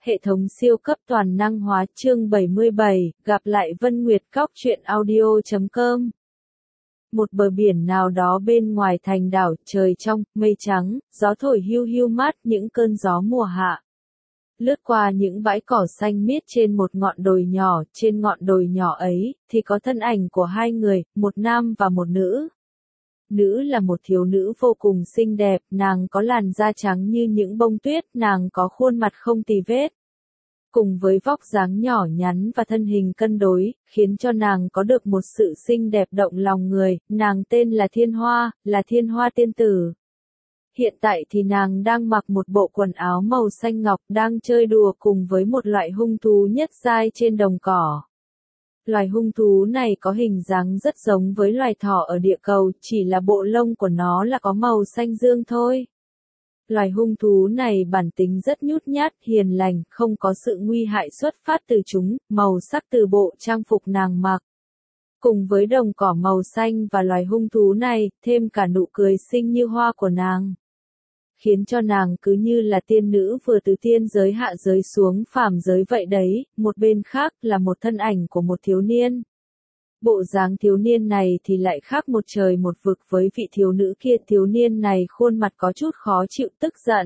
Hệ thống siêu cấp toàn năng hóa chương 77, gặp lại Vân Nguyệt Cóc truyện audio.com. Một bờ biển nào đó bên ngoài thành đảo, trời trong, mây trắng, gió thổi hiu hiu mát những cơn gió mùa hạ. Lướt qua những bãi cỏ xanh miết trên một ngọn đồi nhỏ, trên ngọn đồi nhỏ ấy, thì có thân ảnh của hai người, một nam và một nữ. Nữ là một thiếu nữ vô cùng xinh đẹp, nàng có làn da trắng như những bông tuyết, nàng có khuôn mặt không tì vết. Cùng với vóc dáng nhỏ nhắn và thân hình cân đối, khiến cho nàng có được một sự xinh đẹp động lòng người, nàng tên là Thiên Hoa tiên tử. Hiện tại thì nàng đang mặc một bộ quần áo màu xanh ngọc, đang chơi đùa cùng với một loại hung thú nhất giai trên đồng cỏ. Loài hung thú này có hình dáng rất giống với loài thỏ ở địa cầu, chỉ là bộ lông của nó là có màu xanh dương thôi. Loài hung thú này bản tính rất nhút nhát, hiền lành, không có sự nguy hại xuất phát từ chúng, màu sắc từ bộ trang phục nàng mặc. Cùng với đồng cỏ màu xanh và loài hung thú này, thêm cả nụ cười xinh như hoa của nàng. Khiến cho nàng cứ như là tiên nữ vừa từ tiên giới hạ giới xuống phàm giới vậy đấy, một bên khác là một thân ảnh của một thiếu niên. Bộ dáng thiếu niên này thì lại khác một trời một vực với vị thiếu nữ kia, thiếu niên này khuôn mặt có chút khó chịu tức giận.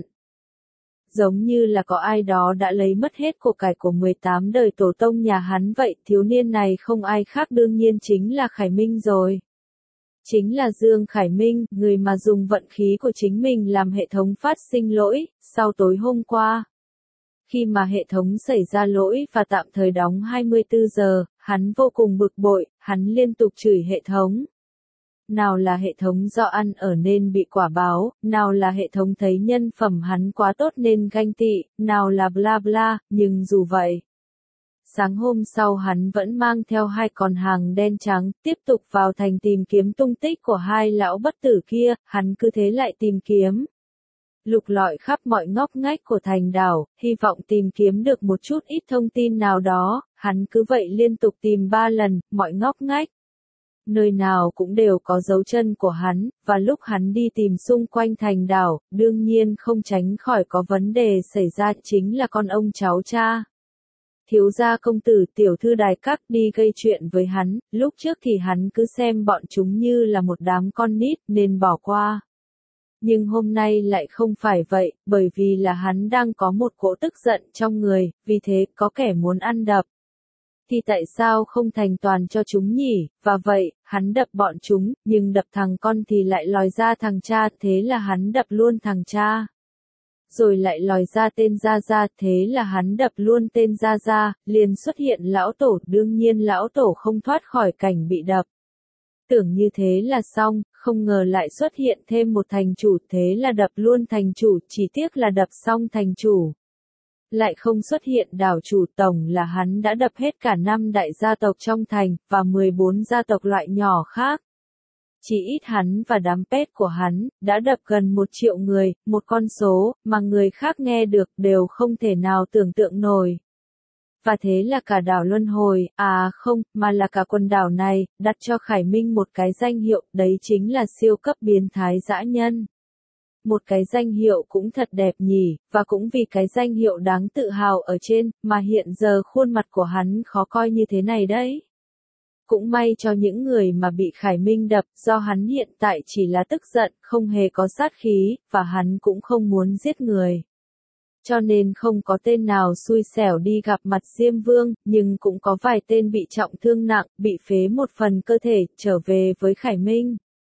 Giống như là có ai đó đã lấy mất hết của cải của 18 đời tổ tông nhà hắn vậy, thiếu niên này không ai khác đương nhiên chính là Khải Minh rồi. Chính là Dương Khải Minh, người mà dùng vận khí của chính mình làm hệ thống phát sinh lỗi, sau tối hôm qua. Khi mà hệ thống xảy ra lỗi và tạm thời đóng 24 giờ, hắn vô cùng bực bội, hắn liên tục chửi hệ thống. Nào là hệ thống do ăn ở nên bị quả báo, nào là hệ thống thấy nhân phẩm hắn quá tốt nên ganh tị, nào là bla bla, nhưng dù vậy. Sáng hôm sau hắn vẫn mang theo hai con hàng đen trắng, tiếp tục vào thành tìm kiếm tung tích của hai lão bất tử kia, hắn cứ thế lại tìm kiếm. Lục lọi khắp mọi ngóc ngách của thành đảo, hy vọng tìm kiếm được một chút ít thông tin nào đó, hắn cứ vậy liên tục tìm 3 lần, mọi ngóc ngách. Nơi nào cũng đều có dấu chân của hắn, và lúc hắn đi tìm xung quanh thành đảo, đương nhiên không tránh khỏi có vấn đề xảy ra, chính là con ông cháu cha. Thiếu gia công tử tiểu thư đài các đi gây chuyện với hắn, lúc trước thì hắn cứ xem bọn chúng như là một đám con nít nên bỏ qua. Nhưng hôm nay lại không phải vậy, bởi vì là hắn đang có một cỗ tức giận trong người, vì thế có kẻ muốn ăn đập. Thì tại sao không thành toàn cho chúng nhỉ, và vậy, hắn đập bọn chúng, nhưng đập thằng con thì lại lòi ra thằng cha, thế là hắn đập luôn thằng cha. Rồi lại lòi ra tên Gia Gia, thế là hắn đập luôn tên Gia Gia, liền xuất hiện lão tổ, đương nhiên lão tổ không thoát khỏi cảnh bị đập. Tưởng như thế là xong, không ngờ lại xuất hiện thêm một thành chủ, thế là đập luôn thành chủ, chỉ tiếc là đập xong thành chủ. Lại không xuất hiện đảo chủ, tổng là hắn đã đập hết cả 5 đại gia tộc trong thành, và 14 gia tộc loại nhỏ khác. Chỉ ít hắn và đám pet của hắn, đã đập gần 1 triệu người, một con số, mà người khác nghe được đều không thể nào tưởng tượng nổi. Và thế là cả đảo Luân Hồi, không, mà là cả quần đảo này, đặt cho Khải Minh một cái danh hiệu, đấy chính là siêu cấp biến thái dã nhân. Một cái danh hiệu cũng thật đẹp nhỉ, và cũng vì cái danh hiệu đáng tự hào ở trên, mà hiện giờ khuôn mặt của hắn khó coi như thế này đấy. Cũng may cho những người mà bị Khải Minh đập, do hắn hiện tại chỉ là tức giận, không hề có sát khí, và hắn cũng không muốn giết người. Cho nên không có tên nào xui xẻo đi gặp mặt Diêm Vương, nhưng cũng có vài tên bị trọng thương nặng, bị phế một phần cơ thể, trở về với Khải Minh.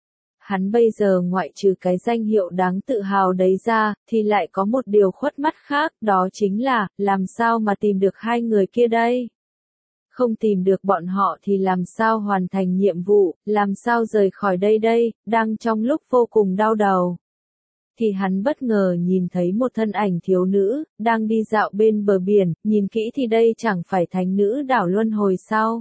Hắn bây giờ ngoại trừ cái danh hiệu đáng tự hào đấy ra, thì lại có một điều khuất mắt khác, đó chính là, làm sao mà tìm được hai người kia đây? Không tìm được bọn họ thì làm sao hoàn thành nhiệm vụ, làm sao rời khỏi đây, đang trong lúc vô cùng đau đầu. Thì hắn bất ngờ nhìn thấy một thân ảnh thiếu nữ, đang đi dạo bên bờ biển, nhìn kỹ thì đây chẳng phải thánh nữ đảo Luân Hồi sao?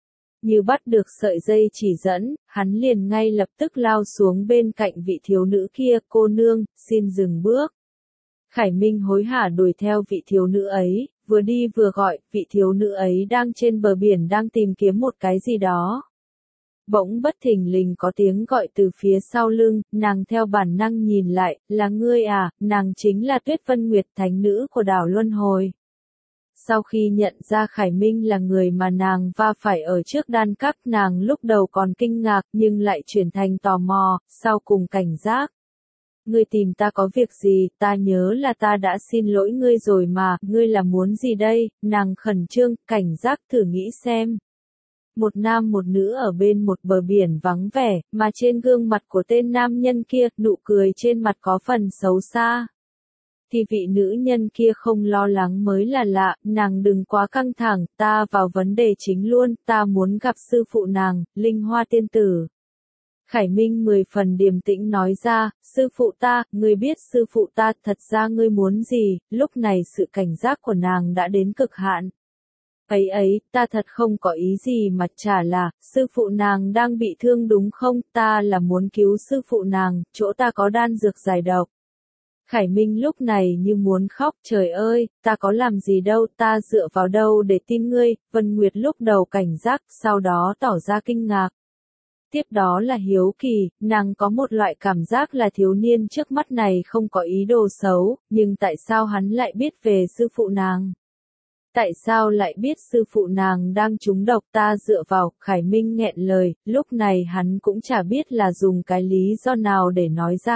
Như bắt được sợi dây chỉ dẫn, hắn liền ngay lập tức lao xuống bên cạnh vị thiếu nữ kia, cô nương, xin dừng bước. Khải Minh hối hả đuổi theo vị thiếu nữ ấy, vừa đi vừa gọi, vị thiếu nữ ấy đang trên bờ biển đang tìm kiếm một cái gì đó. Bỗng bất thình lình có tiếng gọi từ phía sau lưng, nàng theo bản năng nhìn lại, là ngươi à, nàng chính là Tuyết Vân Nguyệt thánh nữ của đảo Luân Hồi. Sau khi nhận ra Khải Minh là người mà nàng va phải ở trước đan các, nàng lúc đầu còn kinh ngạc nhưng lại chuyển thành tò mò, sau cùng cảnh giác. Ngươi tìm ta có việc gì, ta nhớ là ta đã xin lỗi ngươi rồi mà, ngươi là muốn gì đây, nàng khẩn trương, cảnh giác thử nghĩ xem. Một nam một nữ ở bên một bờ biển vắng vẻ, mà trên gương mặt của tên nam nhân kia, nụ cười trên mặt có phần xấu xa. Thì vị nữ nhân kia không lo lắng mới là lạ, nàng đừng quá căng thẳng, ta vào vấn đề chính luôn, ta muốn gặp sư phụ nàng, Linh Hoa tiên tử. Khải Minh 10 phần điềm tĩnh nói ra, sư phụ ta, ngươi biết sư phụ ta, thật ra ngươi muốn gì, lúc này sự cảnh giác của nàng đã đến cực hạn. Ấy, ta thật không có ý gì mà chả là, sư phụ nàng đang bị thương đúng không, ta là muốn cứu sư phụ nàng, chỗ ta có đan dược giải độc. Khải Minh lúc này như muốn khóc, trời ơi, ta có làm gì đâu, ta dựa vào đâu để tin ngươi, Vân Nguyệt lúc đầu cảnh giác, sau đó tỏ ra kinh ngạc. Tiếp đó là hiếu kỳ, nàng có một loại cảm giác là thiếu niên trước mắt này không có ý đồ xấu, nhưng tại sao hắn lại biết về sư phụ nàng? Tại sao lại biết sư phụ nàng đang trúng độc, ta dựa vào, Khải Minh nghẹn lời, lúc này hắn cũng chả biết là dùng cái lý do nào để nói ra,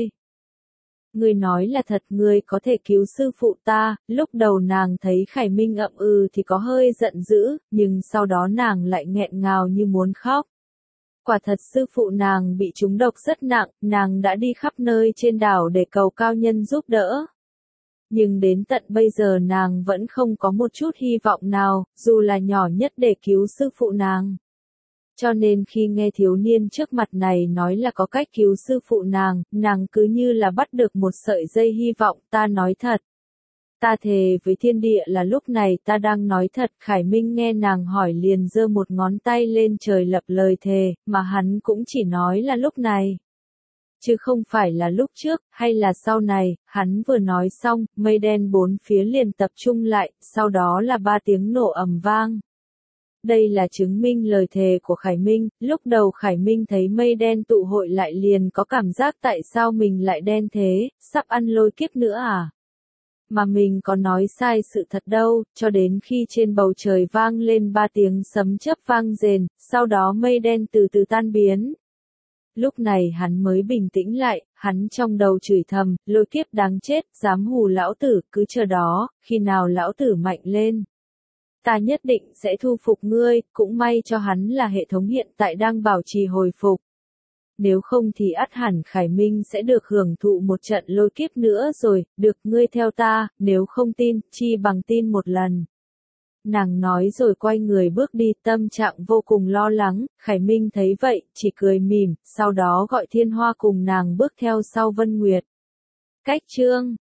Ngươi nói là thật, ngươi có thể cứu sư phụ ta, lúc đầu nàng thấy Khải Minh ậm ừ thì có hơi giận dữ, nhưng sau đó nàng lại nghẹn ngào như muốn khóc. Quả thật sư phụ nàng bị trúng độc rất nặng, nàng đã đi khắp nơi trên đảo để cầu cao nhân giúp đỡ. Nhưng đến tận bây giờ nàng vẫn không có một chút hy vọng nào, dù là nhỏ nhất để cứu sư phụ nàng. Cho nên khi nghe thiếu niên trước mặt này nói là có cách cứu sư phụ nàng cứ như là bắt được một sợi dây hy vọng, ta nói thật. Ta thề với thiên địa là lúc này ta đang nói thật, Khải Minh nghe nàng hỏi liền giơ một ngón tay lên trời lập lời thề, mà hắn cũng chỉ nói là lúc này. Chứ không phải là lúc trước, hay là sau này, hắn vừa nói xong, mây đen bốn phía liền tập trung lại, sau đó là 3 tiếng nổ ầm vang. Đây là chứng minh lời thề của Khải Minh, lúc đầu Khải Minh thấy mây đen tụ hội lại liền có cảm giác tại sao mình lại đen thế, sắp ăn lôi kiếp nữa à? Mà mình có nói sai sự thật đâu, cho đến khi trên bầu trời vang lên 3 tiếng sấm chớp vang rền, sau đó mây đen từ từ tan biến. Lúc này hắn mới bình tĩnh lại, hắn trong đầu chửi thầm, lôi kiếp đáng chết, dám hù lão tử, cứ chờ đó, khi nào lão tử mạnh lên. Ta nhất định sẽ thu phục ngươi, cũng may cho hắn là hệ thống hiện tại đang bảo trì hồi phục. Nếu không thì ắt hẳn Khải Minh sẽ được hưởng thụ một trận lôi kiếp nữa rồi, được ngươi theo ta, nếu không tin, chi bằng tin một lần. Nàng nói rồi quay người bước đi, tâm trạng vô cùng lo lắng, Khải Minh thấy vậy, chỉ cười mỉm, sau đó gọi Thiên Hoa cùng nàng bước theo sau Vân Nguyệt. Cách chương